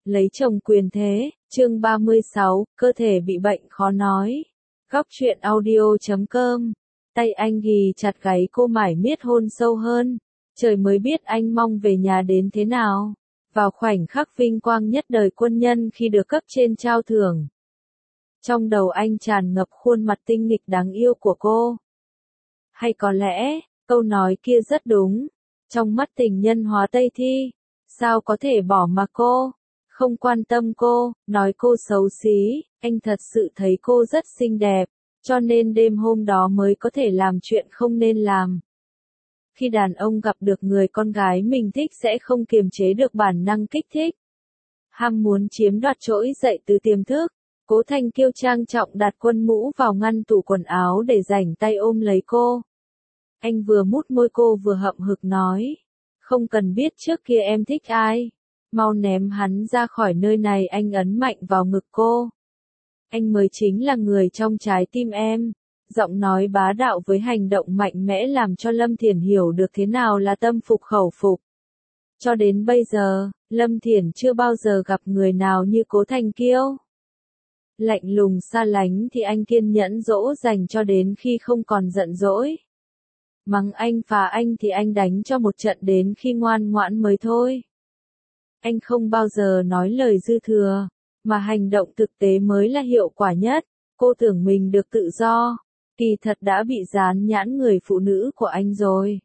Lấy chồng quyền thế, chương 36, cơ thể bị bệnh khó nói. Góc truyện audio.com. Tay anh ghì chặt gáy cô mải miết hôn sâu hơn. Trời mới biết anh mong về nhà đến thế nào. Vào khoảnh khắc vinh quang nhất đời quân nhân khi được cấp trên trao thưởng. Trong đầu anh tràn ngập khuôn mặt tinh nghịch đáng yêu của cô. Hay có lẽ, câu nói kia rất đúng. Trong mắt tình nhân hóa Tây Thi, sao có thể bỏ mặc cô, không quan tâm cô, nói cô xấu xí, anh thật sự thấy cô rất xinh đẹp, cho nên đêm hôm đó mới có thể làm chuyện không nên làm. Khi đàn ông gặp được người con gái mình thích sẽ không kiềm chế được bản năng kích thích. Ham muốn chiếm đoạt trỗi dậy từ tiềm thức, Cố Thanh Kiêu trang trọng đặt quân mũ vào ngăn tủ quần áo để rảnh tay ôm lấy cô. Anh vừa mút môi cô vừa hậm hực nói. Không cần biết trước kia em thích ai. Mau ném hắn ra khỏi nơi này, anh ấn mạnh vào ngực cô. Anh mới chính là người trong trái tim em. Giọng nói bá đạo với hành động mạnh mẽ làm cho Lâm Thiển hiểu được thế nào là tâm phục khẩu phục. Cho đến bây giờ, Lâm Thiển chưa bao giờ gặp người nào như Cố Thanh Kiêu. Lạnh lùng xa lánh thì anh kiên nhẫn dỗ dành cho đến khi không còn giận dỗi. Mắng anh phá anh thì anh đánh cho một trận đến khi ngoan ngoãn mới thôi. Anh không bao giờ nói lời dư thừa, mà hành động thực tế mới là hiệu quả nhất. Cô tưởng mình được tự do, kỳ thật đã bị dán nhãn người phụ nữ của anh rồi.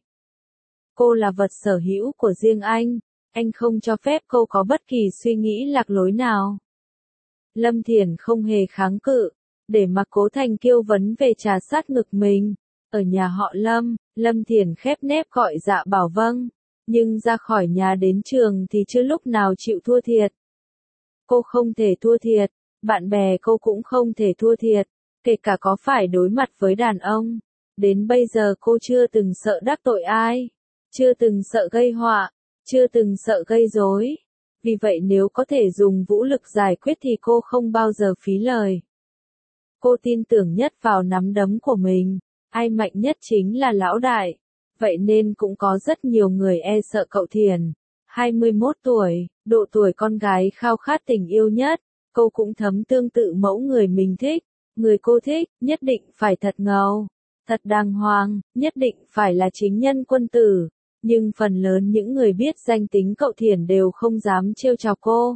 Cô là vật sở hữu của riêng anh không cho phép cô có bất kỳ suy nghĩ lạc lối nào. Lâm Thiển không hề kháng cự, để mặc Cố Thanh Kiêu vấn về trà sát ngực mình. Ở nhà họ Lâm, Lâm Thiển khép nép gọi dạ bảo vâng, nhưng ra khỏi nhà đến trường thì chưa lúc nào chịu thua thiệt. Cô không thể thua thiệt, bạn bè cô cũng không thể thua thiệt, kể cả có phải đối mặt với đàn ông. Đến bây giờ cô chưa từng sợ đắc tội ai, chưa từng sợ gây họa, chưa từng sợ gây rối. Vì vậy nếu có thể dùng vũ lực giải quyết thì cô không bao giờ phí lời. Cô tin tưởng nhất vào nắm đấm của mình. Ai mạnh nhất chính là lão đại. Vậy nên cũng có rất nhiều người e sợ cậu Thiền. 21 tuổi, độ tuổi con gái khao khát tình yêu nhất. Cô cũng thấm tương tự mẫu người mình thích. Người cô thích, nhất định phải thật ngầu, thật đàng hoàng, nhất định phải là chính nhân quân tử. Nhưng phần lớn những người biết danh tính cậu Thiền đều không dám trêu chọc cô.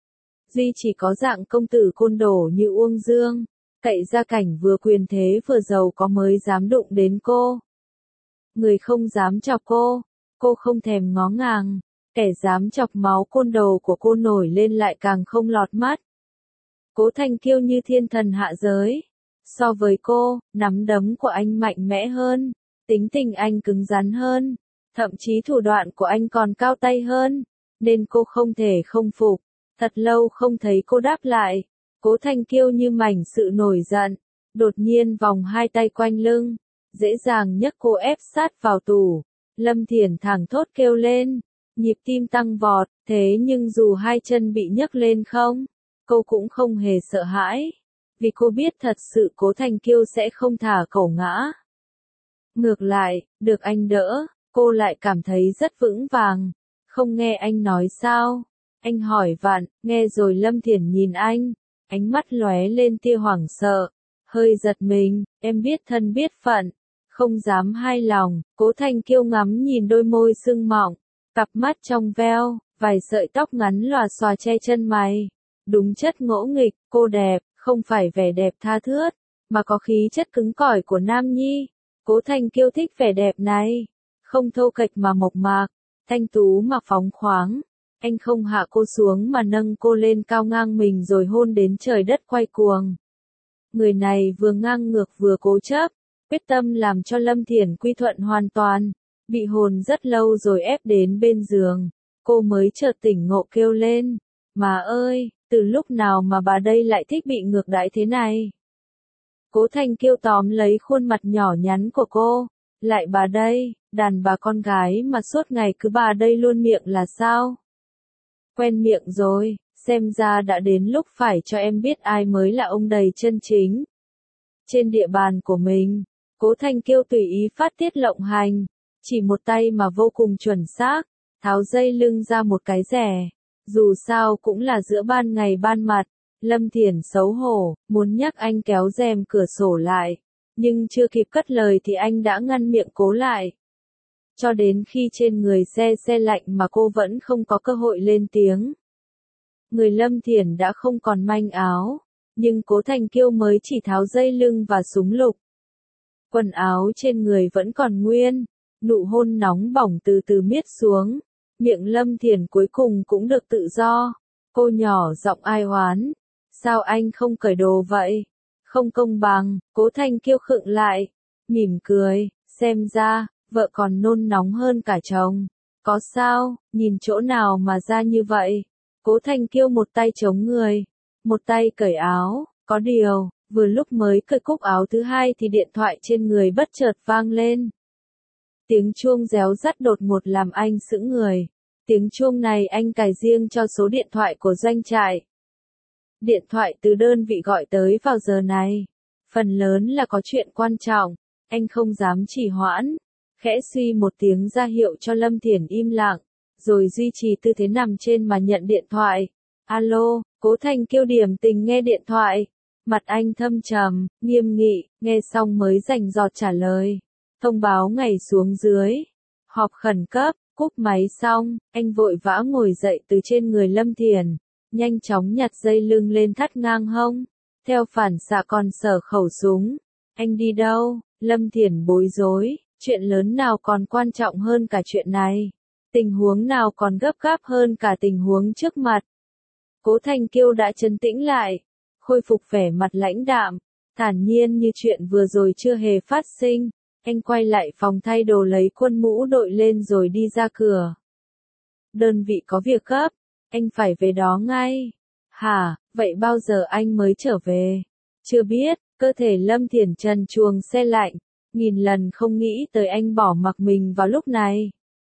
Duy chỉ có dạng công tử côn đồ như Uông Dương. Cậy gia cảnh vừa quyền thế vừa giàu có mới dám đụng đến cô. Người không dám chọc cô không thèm ngó ngàng, kẻ dám chọc máu côn đồ của cô nổi lên lại càng không lọt mắt. Cố Thanh Kiêu như thiên thần hạ giới. So với cô, nắm đấm của anh mạnh mẽ hơn, tính tình anh cứng rắn hơn, thậm chí thủ đoạn của anh còn cao tay hơn, nên cô không thể không phục. Thật lâu không thấy cô đáp lại. Cố Thanh Kiêu như mảnh sự nổi giận, đột nhiên vòng hai tay quanh lưng, dễ dàng nhấc cô ép sát vào tủ. Lâm Thiển thẳng thốt kêu lên, nhịp tim tăng vọt, thế nhưng dù hai chân bị nhấc lên không, cô cũng không hề sợ hãi, vì cô biết thật sự Cố Thanh Kiêu sẽ không thả cổ ngã. Ngược lại, được anh đỡ, cô lại cảm thấy rất vững vàng. Không nghe anh nói sao? Anh hỏi vặn, nghe rồi. Lâm Thiển nhìn anh. Ánh mắt lóe lên tia hoảng sợ, hơi giật mình, em biết thân biết phận, không dám hai lòng. Cố Thanh Kiêu ngắm nhìn đôi môi sưng mọng, cặp mắt trong veo, vài sợi tóc ngắn lòa xòa che chân mày. Đúng chất ngỗ nghịch, cô đẹp, không phải vẻ đẹp tha thướt, mà có khí chất cứng cỏi của nam nhi. Cố Thanh Kiêu thích vẻ đẹp này, không thô kệch mà mộc mạc, thanh tú mà phóng khoáng. Anh không hạ cô xuống mà nâng cô lên cao ngang mình rồi hôn đến trời đất quay cuồng. Người này vừa ngang ngược vừa cố chấp, quyết tâm làm cho Lâm Thiển quy thuận hoàn toàn. Bị hồn rất lâu rồi ép đến bên giường, cô mới chợt tỉnh ngộ kêu lên. Mà ơi, từ lúc nào mà bà đây lại thích bị ngược đãi thế này? Cố Thanh Kiêu tóm lấy khuôn mặt nhỏ nhắn của cô. Lại bà đây, đàn bà con gái mà suốt ngày cứ bà đây luôn miệng là sao? Quen miệng rồi, xem ra đã đến lúc phải cho em biết ai mới là ông đầy chân chính. Trên địa bàn của mình, Cố Thanh Kiêu tùy ý phát tiết lộng hành, chỉ một tay mà vô cùng chuẩn xác, tháo dây lưng ra một cái rẻ, Dù sao cũng là giữa ban ngày ban mặt, Lâm Thiển xấu hổ, muốn nhắc anh kéo rèm cửa sổ lại. Nhưng chưa kịp cất lời thì anh đã ngăn miệng cố lại. Cho đến khi trên người se lạnh mà cô vẫn không có cơ hội lên tiếng. Người Lâm Thiển đã không còn manh áo, nhưng Cố Thành Kiêu mới chỉ tháo dây lưng và súng lục. Quần áo trên người vẫn còn nguyên, nụ hôn nóng bỏng từ từ miết xuống, miệng Lâm Thiển cuối cùng cũng được tự do. Cô nhỏ giọng ai oán, sao anh không cởi đồ vậy? Không công bằng. Cố Thành Kiêu khựng lại, mỉm cười, xem ra, vợ còn nôn nóng hơn cả chồng. Có sao, nhìn chỗ nào mà ra như vậy? Cố Thành Kiêu một tay chống người, một tay cởi áo, có điều, vừa lúc mới cởi cúc áo thứ hai thì điện thoại trên người bất chợt vang lên. Tiếng chuông réo rắt đột ngột làm anh sững người. Tiếng chuông này anh cài riêng cho số điện thoại của doanh trại. Điện thoại từ đơn vị gọi tới vào giờ này. Phần lớn là có chuyện quan trọng, anh không dám trì hoãn. Khẽ suy một tiếng ra hiệu cho Lâm Thiển im lặng, rồi duy trì tư thế nằm trên mà nhận điện thoại. Alo, Cố Thành Kiêu điềm tình nghe điện thoại. Mặt anh thâm trầm, nghiêm nghị, nghe xong mới rành rọt trả lời. Thông báo ngày xuống dưới. Họp khẩn cấp, cúp máy xong, anh vội vã ngồi dậy từ trên người Lâm Thiển. Nhanh chóng nhặt dây lưng lên thắt ngang hông. Theo phản xạ còn sở khẩu súng. Anh đi đâu? Lâm Thiển bối rối. Chuyện lớn nào còn quan trọng hơn cả chuyện này? Tình huống nào còn gấp gáp hơn cả tình huống trước mặt? Cố Thành Kiêu đã trấn tĩnh lại, khôi phục vẻ mặt lãnh đạm, thản nhiên như chuyện vừa rồi chưa hề phát sinh. Anh quay lại phòng thay đồ lấy quân mũ đội lên rồi đi ra cửa. Đơn vị có việc gấp, anh phải về đó ngay. Hả, vậy bao giờ anh mới trở về? Chưa biết. Cơ thể Lâm Thiển trần truồng se lạnh, nghìn lần không nghĩ tới anh bỏ mặc mình vào lúc này.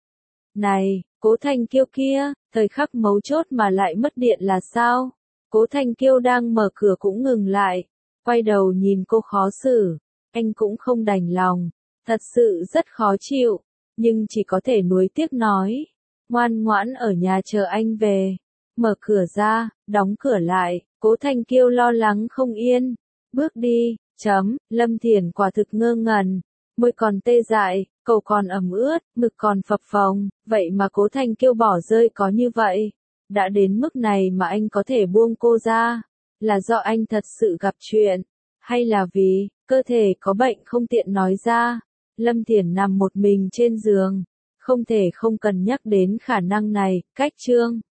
Này, Cố Thành Kiêu kia, thời khắc mấu chốt mà lại mất điện là sao? Cố Thành Kiêu đang mở cửa cũng ngừng lại, quay đầu nhìn cô khó xử, anh cũng không đành lòng, thật sự rất khó chịu, nhưng chỉ có thể nuối tiếc nói, ngoan ngoãn ở nhà chờ anh về. Mở cửa ra, đóng cửa lại, Cố Thành Kiêu lo lắng không yên, bước đi, Lâm Thiển quả thực ngơ ngẩn, môi còn tê dại, cầu còn ẩm ướt, ngực còn phập phồng, vậy mà Cố Thành Kiêu bỏ rơi có như vậy. Đã đến mức này mà anh có thể buông cô ra, là do anh thật sự gặp chuyện, hay là vì cơ thể có bệnh không tiện nói ra. Lâm Thiển nằm một mình trên giường, không thể không cần nhắc đến khả năng này. Cách chương